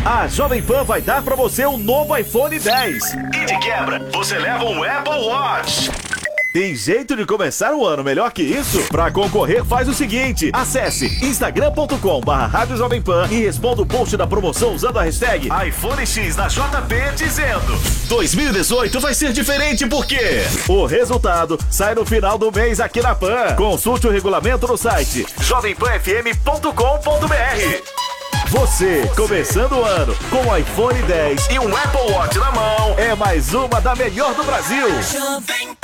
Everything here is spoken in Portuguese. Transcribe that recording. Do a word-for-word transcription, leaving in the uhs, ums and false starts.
a Jovem Pan vai dar pra você um novo iPhone dez. E de quebra, você leva um Apple Watch. Tem jeito de começar o ano melhor que isso? Pra concorrer, faz o seguinte: acesse instagram ponto com barra rádio Jovem Pan e responda o post da promoção usando a hashtag iPhone X da J P dizendo: dois mil e dezoito vai ser diferente porque o resultado sai no final do mês aqui na Pan. Consulte o regulamento no site jovem pan f m ponto com ponto b r. Você, começando o ano com o iPhone dez e um Apple Watch na mão, é mais uma da melhor do Brasil.